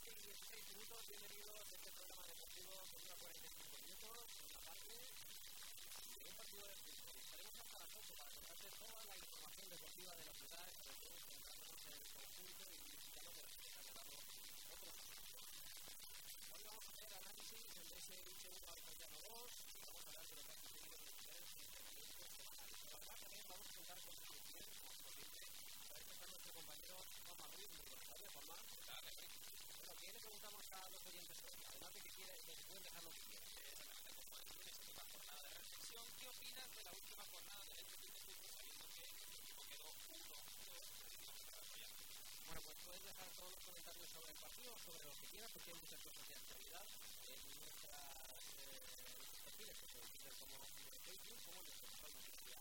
7:16. Bienvenidos a este programa deportivo que dura 45 minutos, una parte de un partido de fútbol. Estaremos hasta las 8 para contarte toda la información deportiva de la ciudad, sobre todo centrándonos en el conjunto y visitando de los que han ganado otros asuntos. Hoy vamos a hacer análisis en ese IC1 al Cayano 2 y vamos a hablar de lo que ha sucedido en los diferentes entrenamientos semanales. Pero además también vamos a contar con su cliente, como siempre. Para esto está nuestro compañero Juanma Ruiz. Muy buenas tardes, Juanma. Bueno, ¿qué le preguntamos a los oyentes hoy? Además de que pueden dejar lo que quieran. Como el lunes, última jornada de reflexión, ¿qué opinas de la última jornada del este fin de fútbol, sabiendo que el equipo quedó 1-2? Bueno, pues puedes dejar todos los comentarios sobre el partido, sobre lo que quieras, porque hay muchas cosas de actualidad en nuestros perfiles, que pueden ser como de Facebook, como en nuestro portal noticia.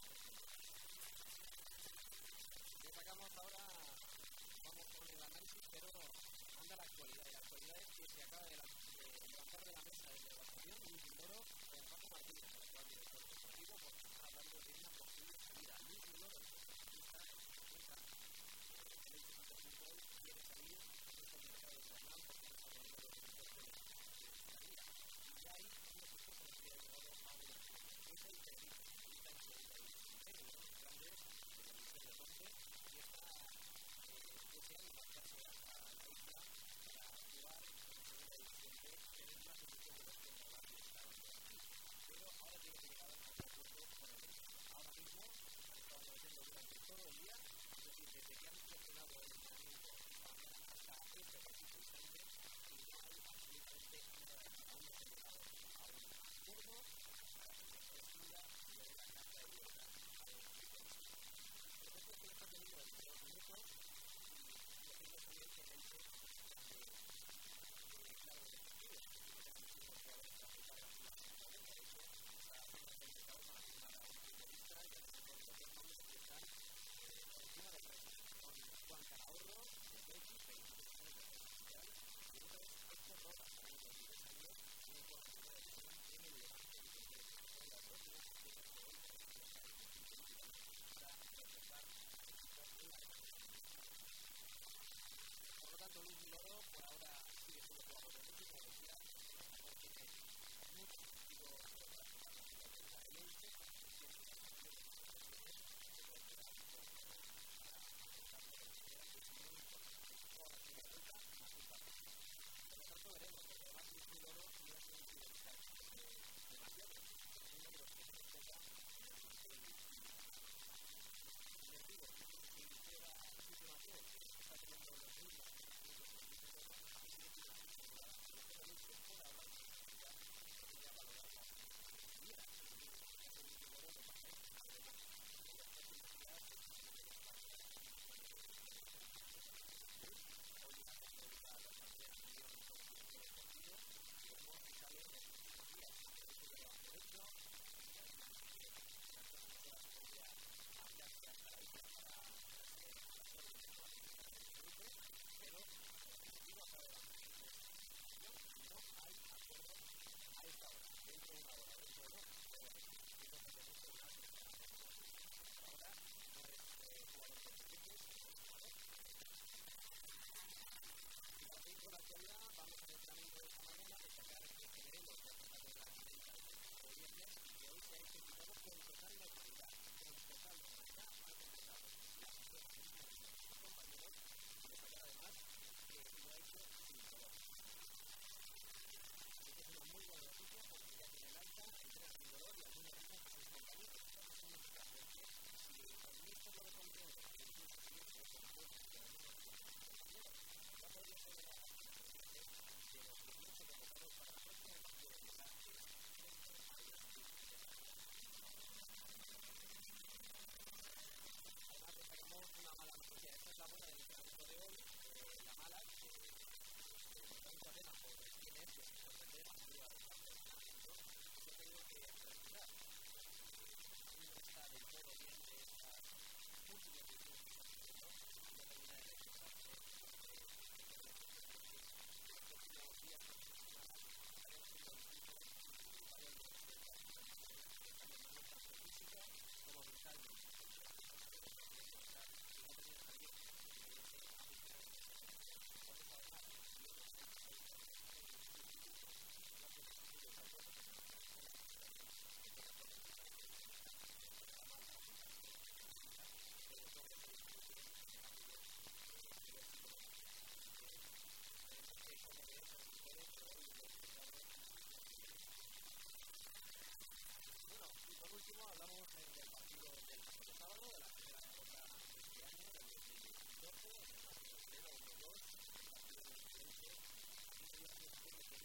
Destacamos ahora, vamos con el análisis, pero anda la actualidad. Y la actualidad es que se acaba de levantar de la mesa de negociación Luis Miloro con Paco Martínez, el actual director deportivo, porque está hablando de una posible salida. Luis Miloro, el deportista, el Instituto de Fútbol, quiere salir de este mercado invernal porque está hablando de los minutos de la liga. Y ya hay un equipo que se ha llegado a un acuerdo. Es el Tenerife, está en segunda división, uno de los grandes de la división de Norte, y está deseando marcharse a la isla para jugar en segunda división B, tener más equipos de los que normalmente estaban aquí. Pero ahora tiene que llegar a un acuerdo con el equipo. Ahora mismo han estado negociando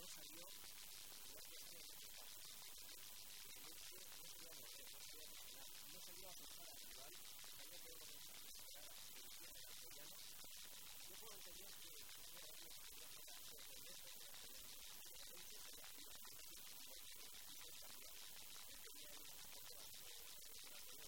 salió igual que sale en este caso. No salió a morder, no salió a forzar al rival, sabía que era una desesperada, que decía el castellano. Yo puedo entender que fuera de ellos que quería hacer la sorprendente de la pelea. De repente salía arriba, porque quiso cambiar. Él tenía ahí un poco la pelea,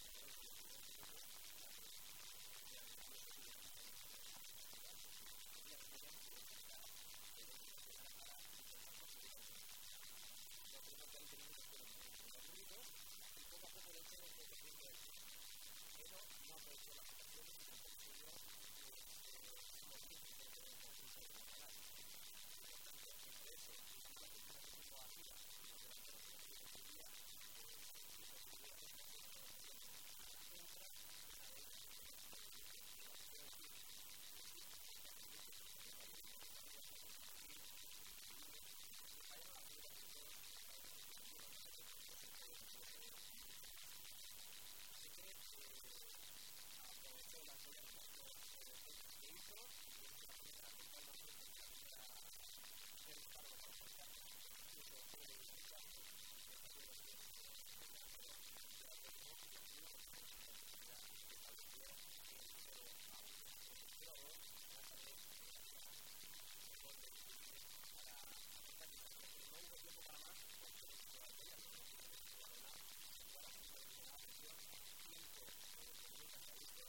y poco a poco le fue creciendo el pero no aprovechó las ocasiones y tampoco se dio los tiempos que tenía el conjunto de la canal. Por tanto, entre eso y la parte que está haciendo arriba, y los delanteros que no tienen día, hizo que hubiera esta entra, esa vez, quiero decir, aprovechó la sola de las dos que hizo y en esta primera central más fuerte en la primera de disparo para acercar incluso puede utilizar el partido de los pies de la Atlético y el club ya estableció el 0-2 trata de el gol de para acercar y no hubo tiempo para más porque no se puede apoyar no se puede jugar nada jugar absolutamente nada presión tiempo minutos hasta visto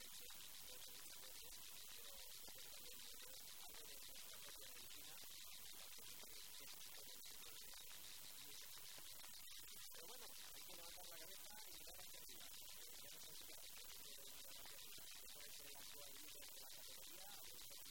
pero bueno, hay que levantar la cabeza y mirar hacia arriba. Ya no se queda que puede ser el actual líder de la categoría, a lo mejor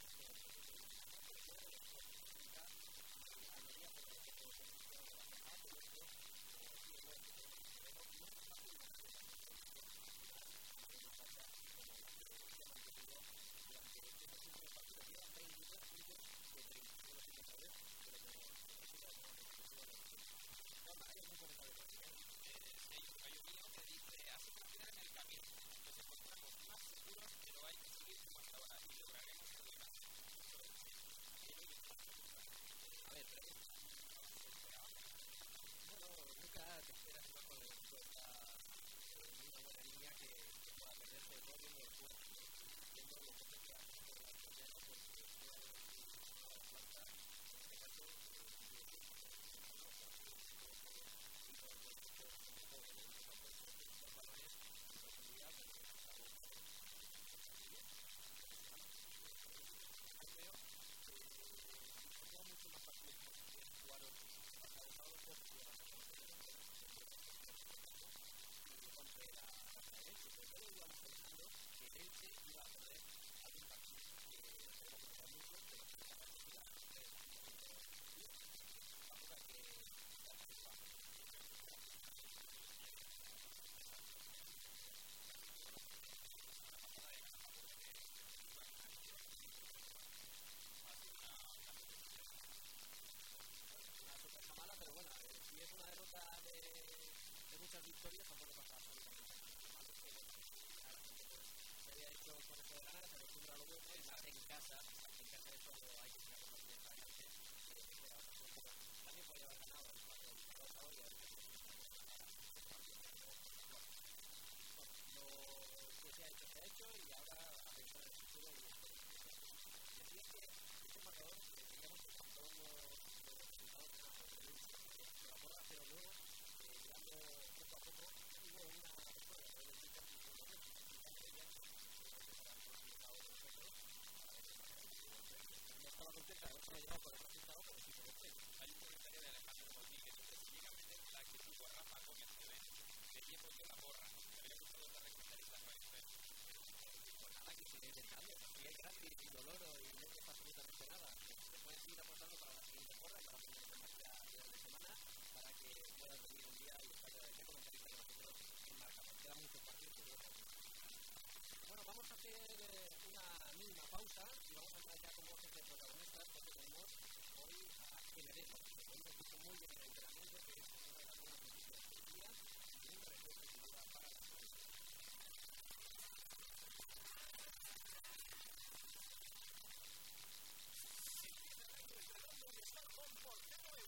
la mayoría por lo que se consistió de la jornada, pero esto, como decía yo, no es fácil mantener una falla como la que se ha mantenido durante estos últimos partidos. Llevan 23 puntos de 31 sin saber, pero que necesita una competición de los hay algún comentario práctico. Sí, hay un niño que dice, hace una final en el camino, nos encontramos más seguros, pero hay que seguir como hasta ahora y lograremos el lograr. A ver, bueno, nunca te esperas igual con una buena línea que pueda perder, sobre todo viendo el juego, viendo lo que te hace por la italiana, porque puede haber una falta, en este caso, mucho más fácil jugaron pasado sábado por y contra la Elche, pero todos íbamos pensando que el Elche iba a perder algún partido que podemos comentar mucho, pero que esta partida tampoco hay que estar preocupado. Una sorpresa mala, pero bueno, si es una derrota de muchas victorias, tampoco pasa absolutamente nada. Malo que se había hecho con esto de ganar, se acostumbra a lo bueno y más en casa es cuando hay que sacar los partidos adelante. También podría haber ganado el partido de Barcelona y haber lo que se ha hecho y ahora a pensar en el futuro y decía que este marcador digamos que con todos los resultados de la porra, pero luego llegando poco a poco hubo una persona que le indica que no estaba contenta de haberse llegado por el resultado, pero sí por el premio. Hay un comentario de Alejandro Moltín que dice, si llega a meter la que tuvo Rafa Gómez que llevo yo la borra, me habría gustado otra recomendarista para el premio. Pues nada, que si es estable, si hay gratis y doloro y no cuesta absolutamente nada, te puedes ir apostando para la siguiente porra y para la primera semana de semana para que puedas venir un día y estar de comentarista con nosotros en marcador. Quedan muchos partidos que luego. Bueno, vamos a hacer una mínima pausa y vamos a entrar ya con voces de protagonistas porque tenemos hoy a Generelo, que hoy nos puso muy bien en el entrenamiento, que es una de las buenas noticias del día y un refuerzo sin duda para la salud. Si tienes reto de trabajo y estar con Portero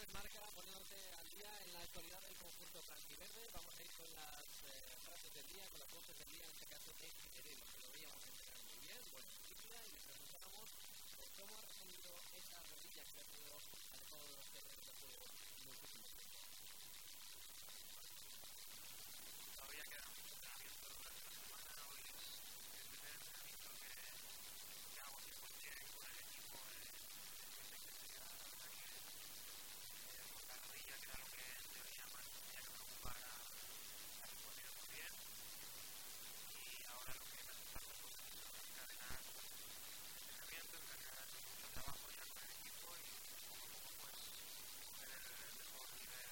Gómez Marca poniéndote al día en la actualidad del conjunto blanquiverde. Vamos a ir con las frases del día, con las voces del día, en este caso de Figueiredo, que lo veíamos entrenar muy bien, buena noticia, y le preguntábamos por cómo ha resumido esa rodilla que ha tenido alejado de los terrenos de juego muchísimo tiempo. Todavía queda mucho entrenamiento durante la semana. Hoy es el primer entrenamiento que hago 100% con el equipo en esta intensidad. La verdad que por la rodilla, que era lo que en teoría más tenía que preocupar, ha respondido muy bien. Y ahora lo que me hace falta pues encadenar entrenamiento, encadenar mucho trabajo ya con el equipo y poco a poco pues coger el mejor nivel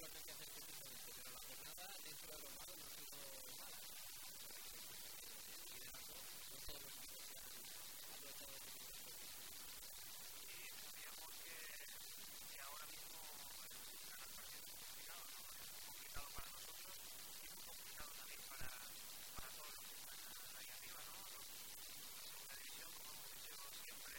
tendrán que hacer precisamente, pero la jornada dentro de los malos no ha sido mala. No todos los equipos se han aprovechado de este tipo de cosas. Y sabíamos que ahora mismo ganar partidos es complicado, ¿no? Es complicado para nosotros y muy complicado también para todos los que están ahí arriba, ¿no? La segunda división, como hemos dicho siempre,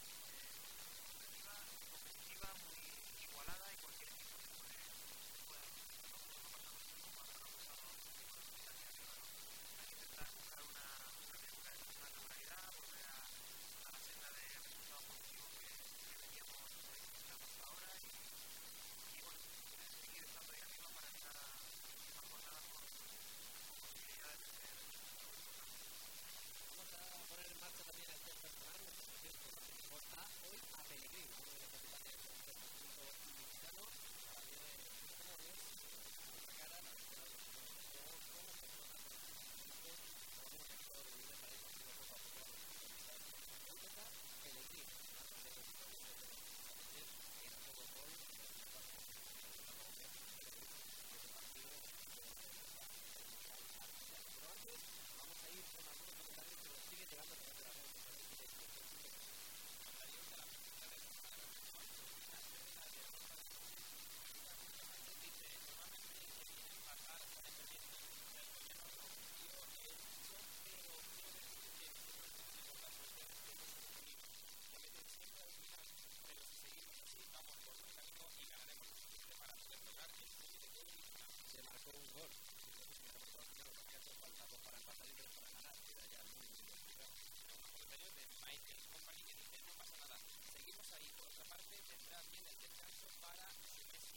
competitiva, muy igualada y cualquier equipo se puede no ha pasado en el Roma, pero ha pasado en los equipos de aquí arriba, ¿no? Hay que intentar buscar una regularidad, volver a la senda de resultados positivos que veníamos experimentando hasta ahora y bueno, seguir estando ahí arriba para llegar a la última jornada con posibilidades de ser resultados importantes. Vamos a poner en marcha también el test personal, nuestra sección que está hoy a Pellegrini, uno de los capitanes del conjunto ilicitano, para ver cómo es nuestra cara, la victoria de los juegos, cómo persona, con los equipos, cómo hemos estado viviendo para ir contigo poco a poco a los futbolistas. Hoy toca Pellegrini, antes de los juegos de los que en todo gol, en el espacio, pero antes vamos a ir con algunos comentarios que nos siguen llegando a través de las redes sociales y de este Comentarios de la pregunta de la dice, normalmente vienen pasar con el pendiente del gobierno rompió el shock, pero quiero decir que siempre tenemos las cuestiones que hemos sufrido. Se meten siempre al final, pero si seguimos así, vamos por buen camino y ganaremos lo suficiente para poder lograr el sueño de gol y final. Se marcó un gol. Falta para empatar y para ganar, queda ya muy complicado. Un comentario de Michael Company que dice, no pasa nada, seguimos ahí. Por otra parte, vendrá bien el descanso para Messi.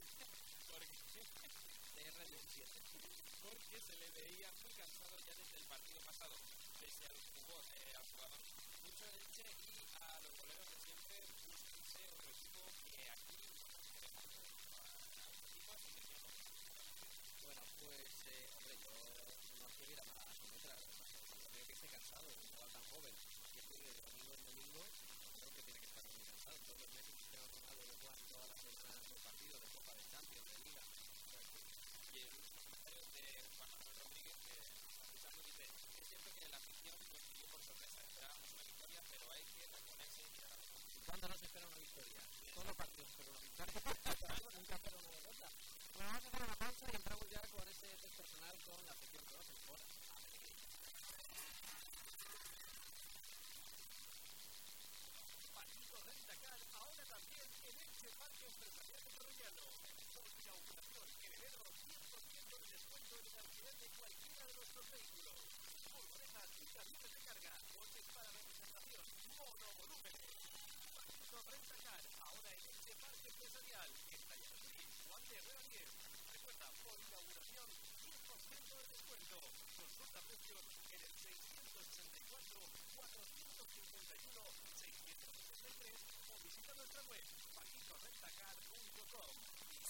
Porque se le veía muy cansado ya desde el partido pasado, pese al jugador mucho de leche y a los goleros de siempre, búsquense otro equipo que aquí no queremos equipos y que no. Bueno, pues, hombre, yo no es que hubiera nada con otra, yo creo que esté cansado, un jugador tan joven, que juegue de domingo en domingo, creo que tiene que estar muy cansado. Todos los meses que tengo Ronaldo de jugar todas las semanas de partido, de Copa, de Champions, de Liga. Y el último comentario de Juan Manuel Rodríguez, que está escuchando, dice, es cierto que la afición nos pidió por sorpresa, esperábamos una victoria, pero hay que reponerse y mirar a los partidos. ¿Cuándo no se espera una victoria? Todos los partidos se espera una victoria, nunca espera una derrota. Bueno, vamos a hacer una pausa y entramos ya con ese test personal con la sección que hacen por Paquito Rentacar, ahora también en Elche Parque Empresarial de Torrellano. Por inauguración en enero, 10% de descuento en el alquiler de cualquiera de nuestros vehículos. Furgonetas y camiones de carga, coches para representación, monovolúmenes. Paquito Rentacar, ahora en Elche Parque Empresarial, en Taller Luis, Juan de Herrera 10. Recuerda, por inauguración, 10% de descuento. Consulta precios en el 651-451-663 o visita nuestra web, paquitorrentacar.com.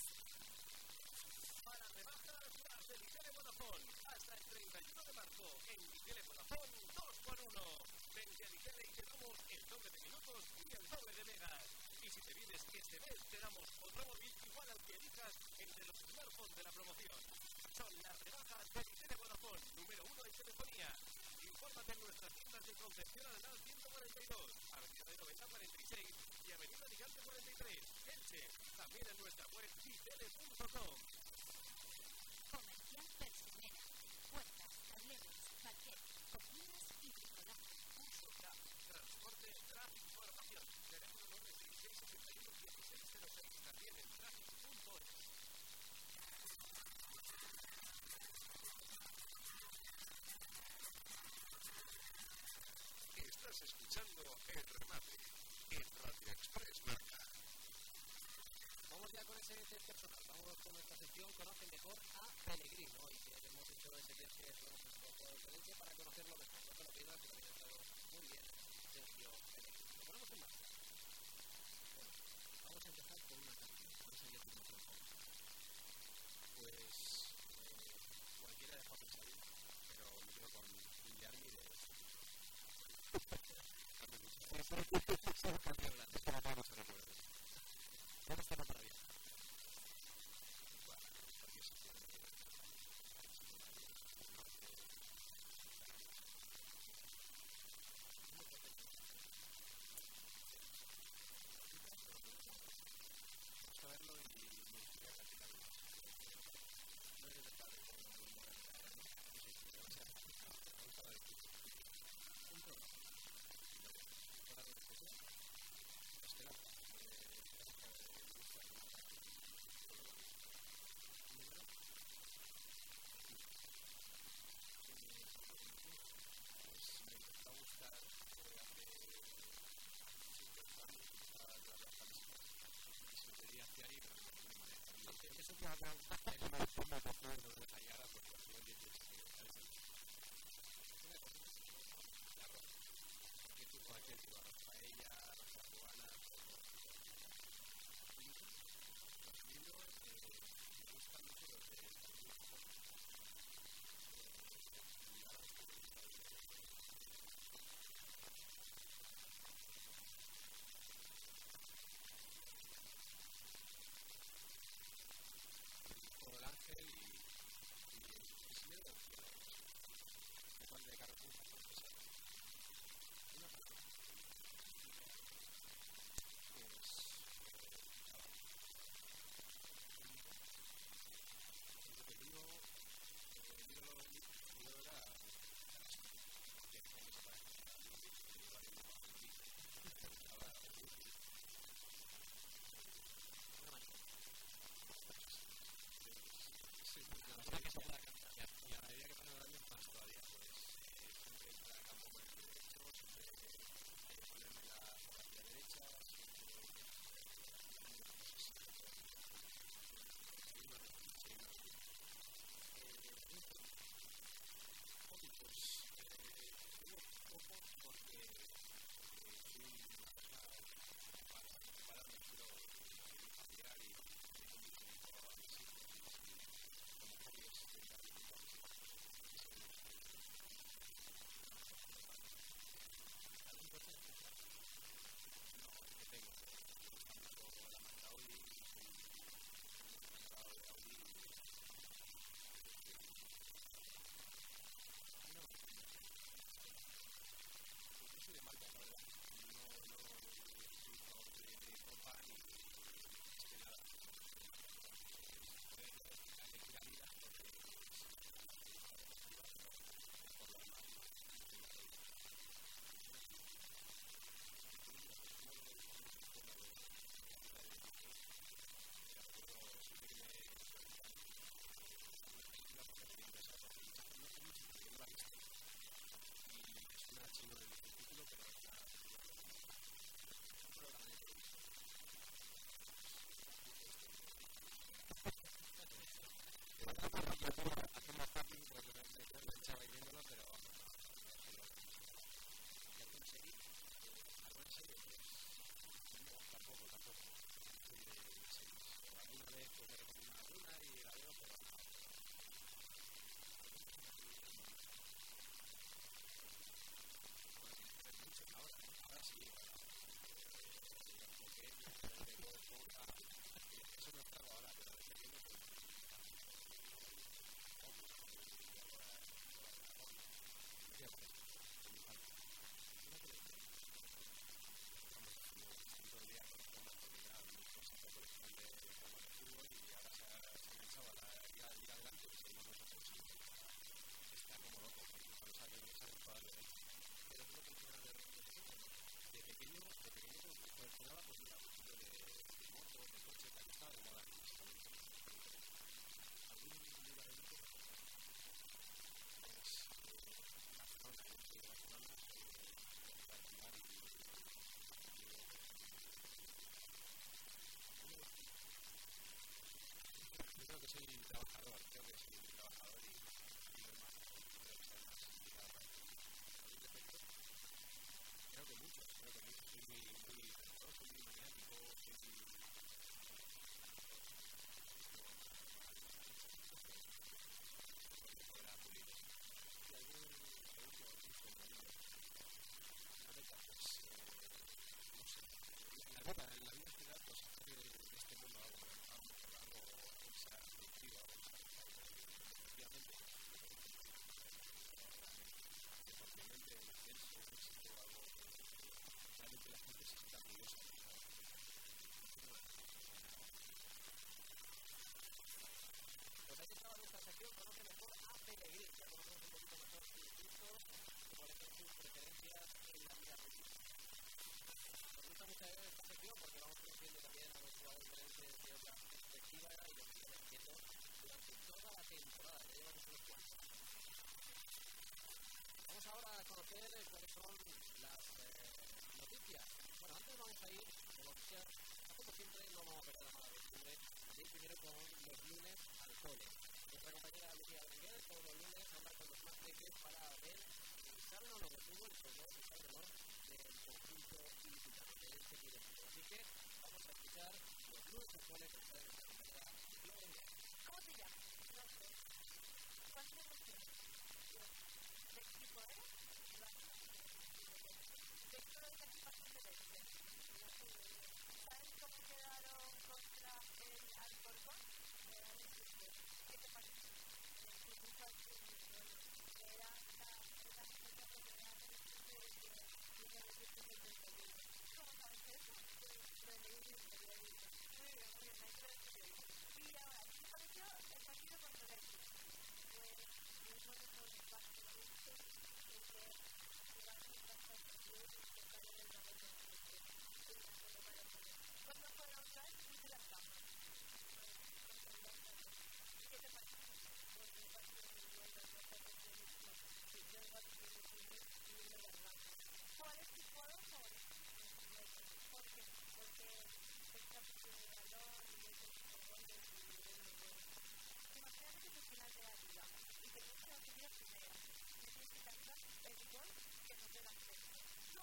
Para rebajas, las de Vitele Vodafone. Hasta el 31 de marzo, en Vitele Vodafone, 2x1. Vente a Vitele y te damos el doble de minutos y el doble de megas. Y si te vienes este mes, te damos otro móvil igual al que elijas entre los smartphones de la promoción. Son las rebajas de Vitele Vodafone, número 1 en telefonía. Infórmate en nuestras tiendas de Concepción Arenal 142, Avenida de Noventa 46 y Avenida Gigante 43, Elche. También en nuestra web vitele.com. Comercial Persimera. Puertas, tableros, parquet, cocinas y bricolaje. Consulta, transporte, tráfico, información. Teléfono 966-71-1606. También en traffic.es. Estás escuchando El Remate en Radio Express Marca. Vamos ya con ese test personal, vamos con nuestra sección Conoce mejor a Pellegrini. Hoy que hemos hecho ese test que somos nuestro jugador de leche para conocerlo mejor. No te lo pidas, que también ha estado muy bien Sergio Pellegrini. Lo ponemos en marcha. Bueno, vamos a empezar con una canción. ¿Cuál sería tu canción favorita? Pues cualquiera de José Sabina, pero me quedo con Guillermo de ¿Cómo está para viajar? nada, pues mira, un sitio de moto, de coche, que está de moda en este momento. Algún lugar en México, pues Barcelona, yo soy de Barcelona, para alquilar y yo creo que soy trabajador y no es más, creo que soy más indicado para esto. ¿Algún defecto? Creo que muchos, soy muy talentoso, soy muy maniático, soy muy... porque fuera pulido. Y algún sobrenombre. La neta, pues, no sé. En la vida en general, pues hacer de este mundo algo productivo, algo efectivamente, deportivamente, un ascenso, un éxito, algo realmente la gente se sienta orgullosa de eso. Pues aquí estaba nuestra sección, conoce mejor a Pellegrín, ya conocemos un poquito mejor sus gustos, cuáles son sus preferencias en la vida política. Nos gusta mucho esta sección porque vamos conociendo también a los jugadores de otra perspectiva y lo que están haciendo durante toda la temporada, ya llevamos unos cuantos. Vamos ahora a conocer cuáles son las noticias. Bueno, antes vamos a ir con noticias, como siempre no vamos a perder la mala costumbre, de ir primero con los lunes al cole. Nuestra compañera Lucía Berenguer todos los lunes anda con los más pequeños para ver si saben o no de fútbol y sobre todo si saben o no del conjunto ilicitano, de este equipo de fútbol. Así que vamos a escuchar los lunes al cole que está de nuestra compañera Lucía Berenguer. ¿Cómo te llamas? No sé. ¿Cuántos años tienes? ¿De qué equipo eres? ¿De qué participación de Leche? ¿Sabes cómo quedaron contra el Alcorcón? ¿Qué te parece? Un partido muy bueno. Era la segunda oportunidad de ¿cómo sabes eso? Lo leí en el periódico. Muy bien, me entró en el periódico. Y ahora, ¿qué te pareció el partido contra el Leche? Pues eso de todo el partido de Leche, porque jugamos bastante bien y se sale del valor de la Leche. ¿Cuándo fue la otra vez que hice las camas? ¿Y qué te parece? Pues me parece muy bueno, no te refieres a que yo igual que me tiene y me la blanca. ¿Cuál es tu jugador favorito? ¿Por qué? Porque está por el balón y es el goles y es muy bueno. Imagínate que es el final de la liga y que no se va a subir a primera. Me tienes que cantar el gol que nos dé la acceso.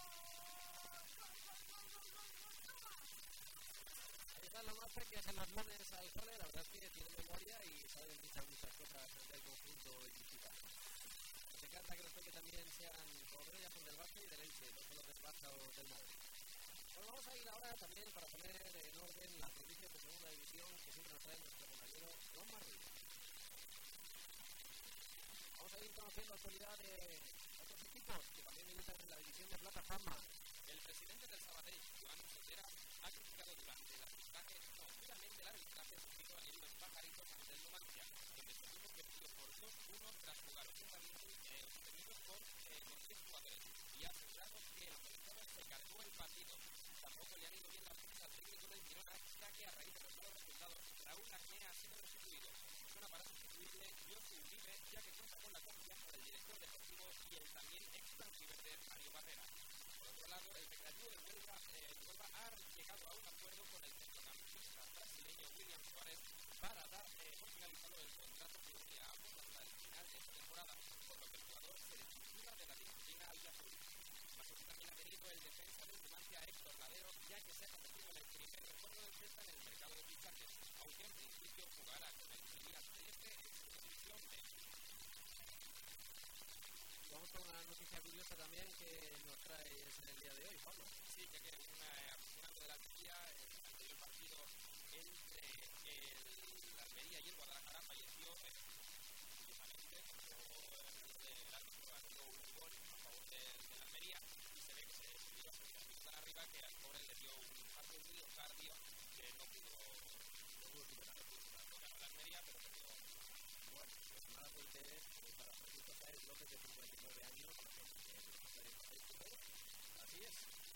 Ahí están las más pequeñas en las lunes al cole, la verdad es que tiene memoria y sabe muchas cosas del conjunto ilicitano. Me encanta que los peques también sean jugadores por del Barça y del Elche, no solo del Barça o del Madrid. Bueno, vamos a ir ahora también para poner en orden las noticias de segunda división que siempre nos trae nuestro compañero Ron Martín. Vamos a ir conociendo la actualidad de otros equipos que también militan en la división de plataforma. El presidente del Sabadell, Joan Sotera, ha criticado duramente el arbitraje sufrido en los Pajaritos ante el Numancia, donde se tuvo perdido por 2-1 tras jugar 80 minutos con 10 jugadores, y ha asegurado que el organizador se cargó el partido. Tampoco le han ido bien las cosas al técnico del Girona, ya que a raíz de los malos resultados, Raúl Arnea ha sido restituido. Suena para sustituirle Josu Uribe, ya que cuenta con la confianza del director deportivo y el también ex blanquiverde Mario Barrera. Por otro lado, el Recreativo de Huelva ha llegado a un acuerdo con el centrocampista brasileño William Suárez para dar por finalizado el contrato que ambos hasta el final de esta temporada, por lo que el jugador se desvinculó de la disciplina albiazul. Nosotros también ha venido el defensa del Numancia Héctor Ladero, ya que se ha convertido en el primer refuerzo del Celta en el mercado de fichajes, aunque en principio jugará con el filial celeste en su división B. Vamos con una noticia curiosa también que nos trae en el día de hoy, Pablo. Sí, ya que un aficionado de la Almería, el anterior partido entre la Almería y el Guadalajara falleció curiosamente cuando el árbitro anuló un gol a favor de la Almería y se ve que se decidió tan arriba que al pobre le dio un infarto de miocardio que no pudo superar la Almería, pero se quedó. Bueno, pues mala suerte es para Francisco Sáenz López de 59 años, así es.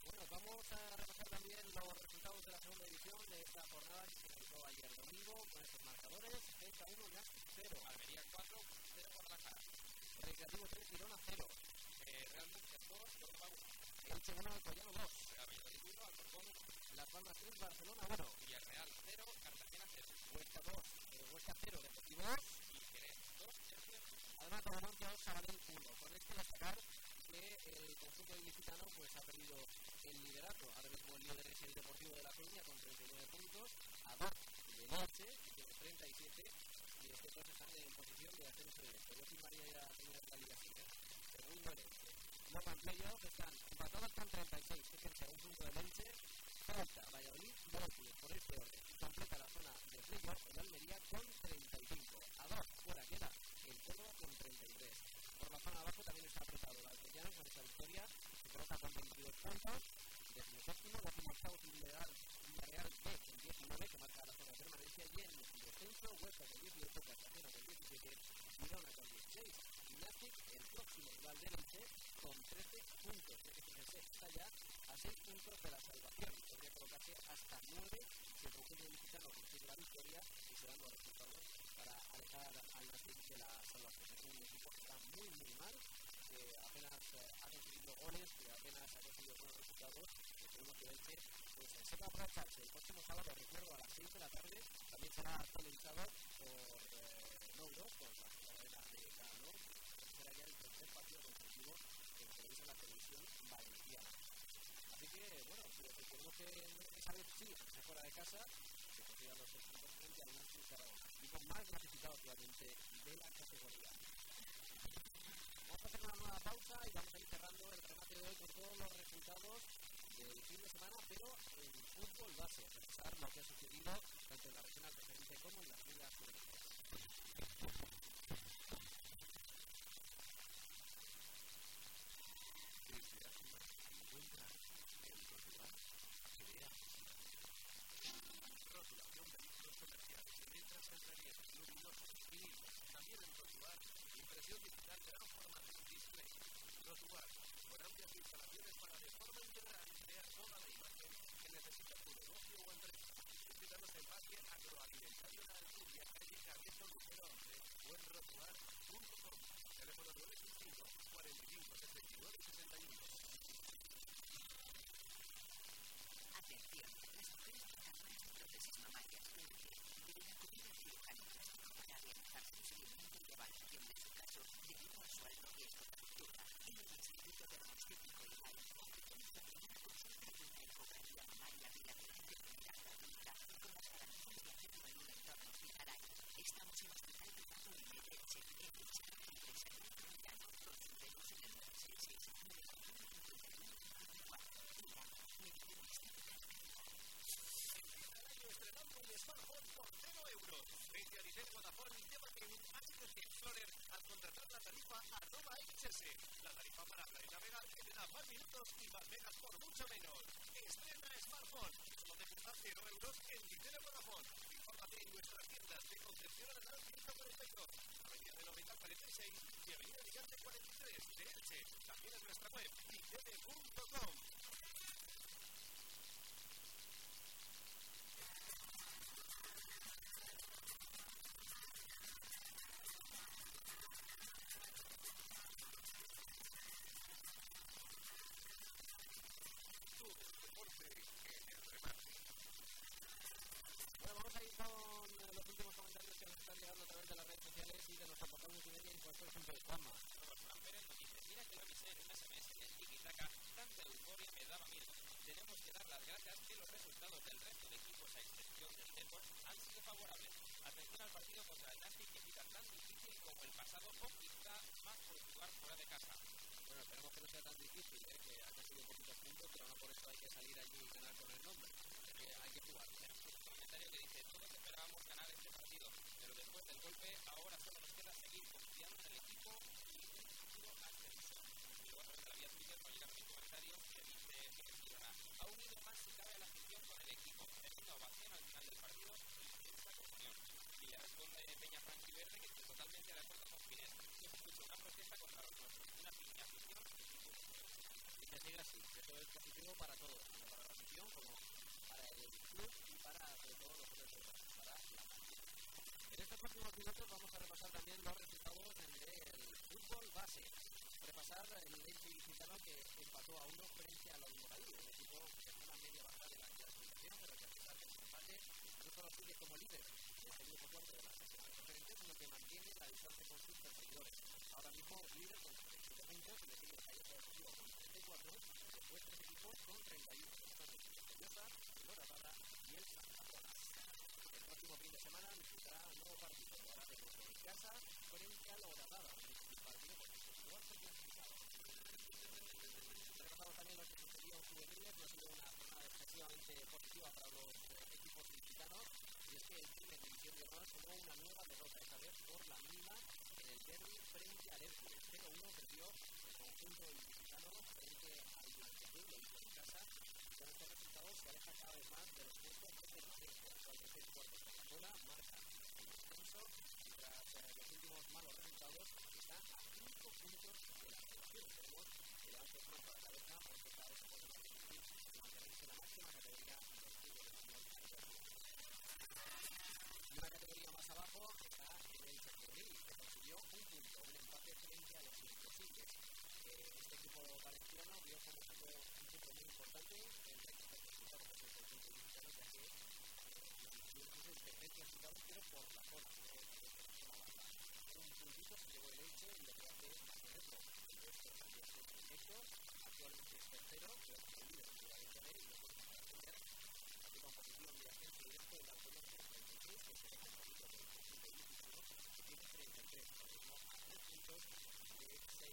Bueno, vamos a repasar también los resultados de la segunda división de esta jornada que se realizó ayer domingo con estos marcadores: Celta 1, Nastic 0, Almería 4, 0 Guadalajara. Recreativo 3, Girona 0, Real Murcia 2, Córdoba 1. Elche 1, Alcoyano 2, Real Valladolid 1, Alcorcón 1. Las Palmas 3, Barcelona 1, Villarreal 0, Cartagena 0. Huesca 2, Huesca 0, Deportivo 2, Y Jerez 2, Tercero. además de Valencia 2, Sabadell 1. Con esto destacar que el conjunto ilicitano pues ha perdido el liderato. Ahora mismo el líder es el Deportivo de La Coruña con 39 puntos, a 2 de Elche, que tiene 37, y estos dos están en posición de ascenso directo. Yo firmaría ya la Liga Senior. Segundo el Elche. Luego en playoff están empatados con 36, fíjense, a un punto del Elche, Celta, Valladolid y Betis, por este orden. Completa la zona de playoff el Almería con 35, a 2 fuera queda el Córdoba con 33. Por la zona de abajo también está apretado el Alcoyano con esta victoria, se coloca con 22 puntos, decimoséptimo, decimoctavo Villarreal B con 19, que marca la zona de permanencia, y en descenso Huesca con 18, Cartagena con 17, Girona con 16, y Nastic, el próximo rival del Elche, con 13 puntos. Fíjense, está ya a 6 puntos de la salvación, podría colocarse hasta 9 si el conjunto ilicitano consigue la victoria y se dan los resultados para alejar al Nastic de la salvación. Es un equipo que está muy mal, que apenas ha conseguido goles, que apenas ha conseguido buenos resultados. Esperemos que Elche pues sepa aprovecharse. El próximo sábado, recuerdo, a las 6 de la tarde también será televisado por Nouro, con la cadena de Canal. Será ya el tercer partido consecutivo que televisa la televisión valenciana. Así que, bueno, pues esperemos que esa vez sí, sea fuera de casa, se consigan los 6 puntos frente al Nastic Zaragoza, equipo más clasificado actualmente de la categoría. Vamos a hacer una nueva pausa y vamos a ir cerrando el remate de hoy con todos los resultados del fin de semana, pero en fútbol base, a repasar lo que ha sucedido tanto en la regional preferente como en las ligas juveniles. Rotulación de vehículos comerciales, letras en relieve, luminosos, vinilos, también en rotular, impresión digital de gran formato, display. Rotular, con amplias instalaciones para de forma integral crear toda la imagen que necesita tu negocio o empresa. Visítanos en Parque Agroalimentario La Alcudia, calle Carrieto número 11 o en rotular.com. Teléfono 965 45 79 61. Atención, las mujeres portadoras de prótesis mamarias urge deben acudir al cirujano plástico para realizar su seguimiento y evaluación de su caso debido a su alto riesgo de ruptura. En el Instituto Dermostético y Básico ofrecemos la primera consulta y una ecografía mamaria bilateral de primera gratuita con las garantías de hacerlo en un entorno hospitalario. Estamos en Hospital Privado y Leche, en Lucha, Empresarial Milano, consulteros en el 966 Estrenando un smartphone por 0 euros. Vente a Dicel Vodafone y llévate un HTC Explorer al contratar la tarifa @XS. La tarifa para hablar y navegar que te da más minutos y más megas por mucho menos. Estrena smartphone. Solo te cuesta 0 euros en Dicel Vodafone. Infórmate en nuestras tiendas de Concepción Arenal 142, Avenida de 9046 y Avenida Alicante 43 de Elche. También en nuestra web dicel.com. Bueno, vamos a ir con los últimos comentarios que nos están llegando a través de las redes sociales y de nuestro portal multimedia y por ejemplo de Juanma. Juan Pérez nos dice, mira que lo avisé en un SMS en Tiki-Taka, tanta euforia me daba miedo. Tenemos que dar las gracias que los resultados del resto de equipos a excepción del Depor han sido favorables. Atención al partido contra el Nastic que quizá tan difícil como el pasado o quizá más por jugar fuera de casa. Bueno, esperemos que no sea tan difícil, que ha conseguido poquitos puntos, pero no por eso hay que salir allí y ganar con el nombre. Hay que jugar. Tenemos un comentario que dice, todos esperábamos ganar este partido, pero después del golpe ahora solo nos queda seguir confiando en el equipo y un futuro ascenso. Y luego a través de la vía Twitter nos llega un comentario que dice que Girona ha unido más si cabe a la afición con el equipo, teniendo ovación al final del partido y esta comunión. Y le responde Peña Franquiverde que estoy totalmente de acuerdo con Pinés. Yo escucho una protesta contra los nuestros, una piña afición y que siga así, que eso es positivo para todos, tanto para la afición como para el club y para, sobre todo, los jugadores, para la plantilla. En estos próximos minutos vamos a repasar también los resultados del fútbol base. Repasar el Elche Ilicitano que empató a 1 frente al Olmoradí, un equipo que está en la media baja de la clasificación, pero que a pesar de su empate no solo sigue como líder de este grupo cuarto de la seccional preferente, sino que mantiene la distancia con sus perseguidores. Ahora mismo líder con 37 puntos y le sigue el Calle Deportivo con 34, después 3 equipos con 31. Están el Llosa, el Horadada y el Santa Rosa. El próximo fin de semana disputará un nuevo partido, ahora de nuevo en casa, frente al Horadada, un partido con sus cuartos clasificados. Repasamos también lo que sucedió en juveniles, no ha sido una jornada excesivamente positiva para los equipos ilicitanos, y es que el primer división de honor tuvo una nueva derrota, esta vez por la mínima en el derbi frente al Hércules. 0-1 perdió el conjunto ilicitano frente al Blanqueazul, lo hizo en casa, y con estos resultados se aleja cada vez más de los puestos de descenso. Actualmente el cuarto de la cola marca el descenso, y tras los últimos malos resultados está a 5 puntos de la salvación. Tenemos que levante pronto a la cabeza, porque cada vez se puede más difícil mantenerse en la máxima categoría del fútbol español. Y una categoría más abajo está el Elche Juvenil, que consiguió un punto, un empate frente a los imposibles. Este equipo valenciano vio cómo sacó un punto muy importante en el equipo resultado por el conjunto ilicitano, ya que los perfectos resultados, pero por la zona, no por la banda. Un puntito se llevó el Elche y lo que hace mantenerlo el resto de los proyectos. Actualmente es tercero, pero como líder de la DCB y no puede ascender. Hace composición de ascenso directo en la zona 33, que se ve compromiso con el conjunto ilicitano, que tiene 33, por lo mismo a 3 puntos de ese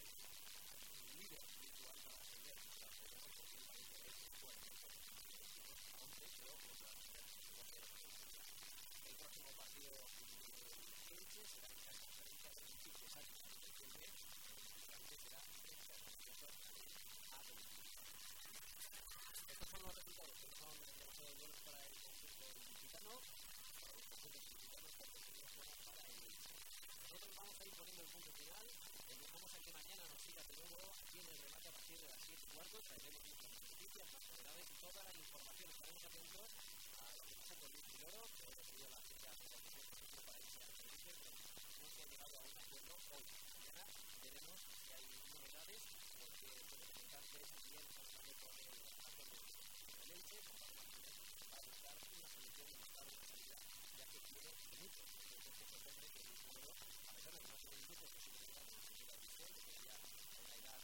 líder virtual para ascender. La primera posición también es 40 a 11, pero contra la primera el próximo partido del Elche será en casa frente al Olympique de Sánchez en septiembre, y antes será frente al Defensor a domicilio. Estos son los resultados que son demasiado buenos para el conjunto ilicitano, para los conjuntos ilicitanos, porque tenemos buenas para el Elche. Nosotros vamos a ir poniendo el punto final. Dejamos a que mañana nos siga de nuevo aquí en el remate a partir de las 7:15. Traeremos muchas noticias, más novedades y toda la información. Estaremos atentos a lo que pasa con Luis Miloro, que hoy recibió la fecha de la para irse al servicio, pero no se ha llegado a un acuerdo hoy. Mañana veremos si hay novedades, porque puede comentarse bien también con el acuerdo del Elche, para buscar una solución y buscar una salida, ya que tiene minutos. Entonces se sorprende que Luis Miloro, a pesar de que no tiene minutos, que sí que la visión, que ya a una edad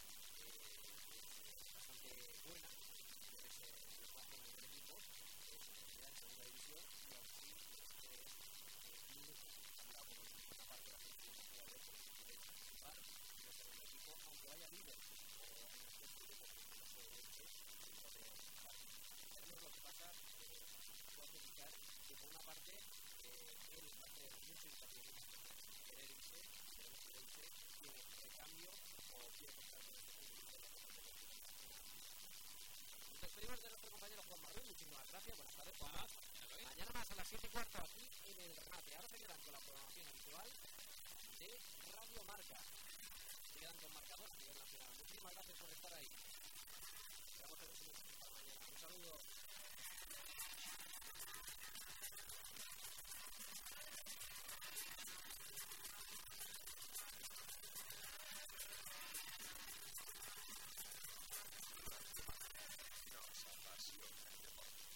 bastante buena, que es el cuarto de nivel equipo, ya en segunda división, y aún así minutos ha hablado con una parte de la selección de jugadores por si quiere participar en el segundo equipo, aunque vaya líder o en el tercer grupo, que es el caso de Elche, puede participar. Veremos lo que pasa, puedo indicar que por una parte él va a hacer mucho hincapié en querer irse, veremos si Elche tiene recambio o quiere contar con este punto de la Nos despedimos de nuestro compañero Juan Manuel, muchísimas gracias, buenas tardes Juan. Mañana más a las 7:15 aquí en el remate. Ahora se quedan con la programación habitual de Radio Marca. Se quedan con marcador a nivel nacional. Muchísimas gracias por estar ahí.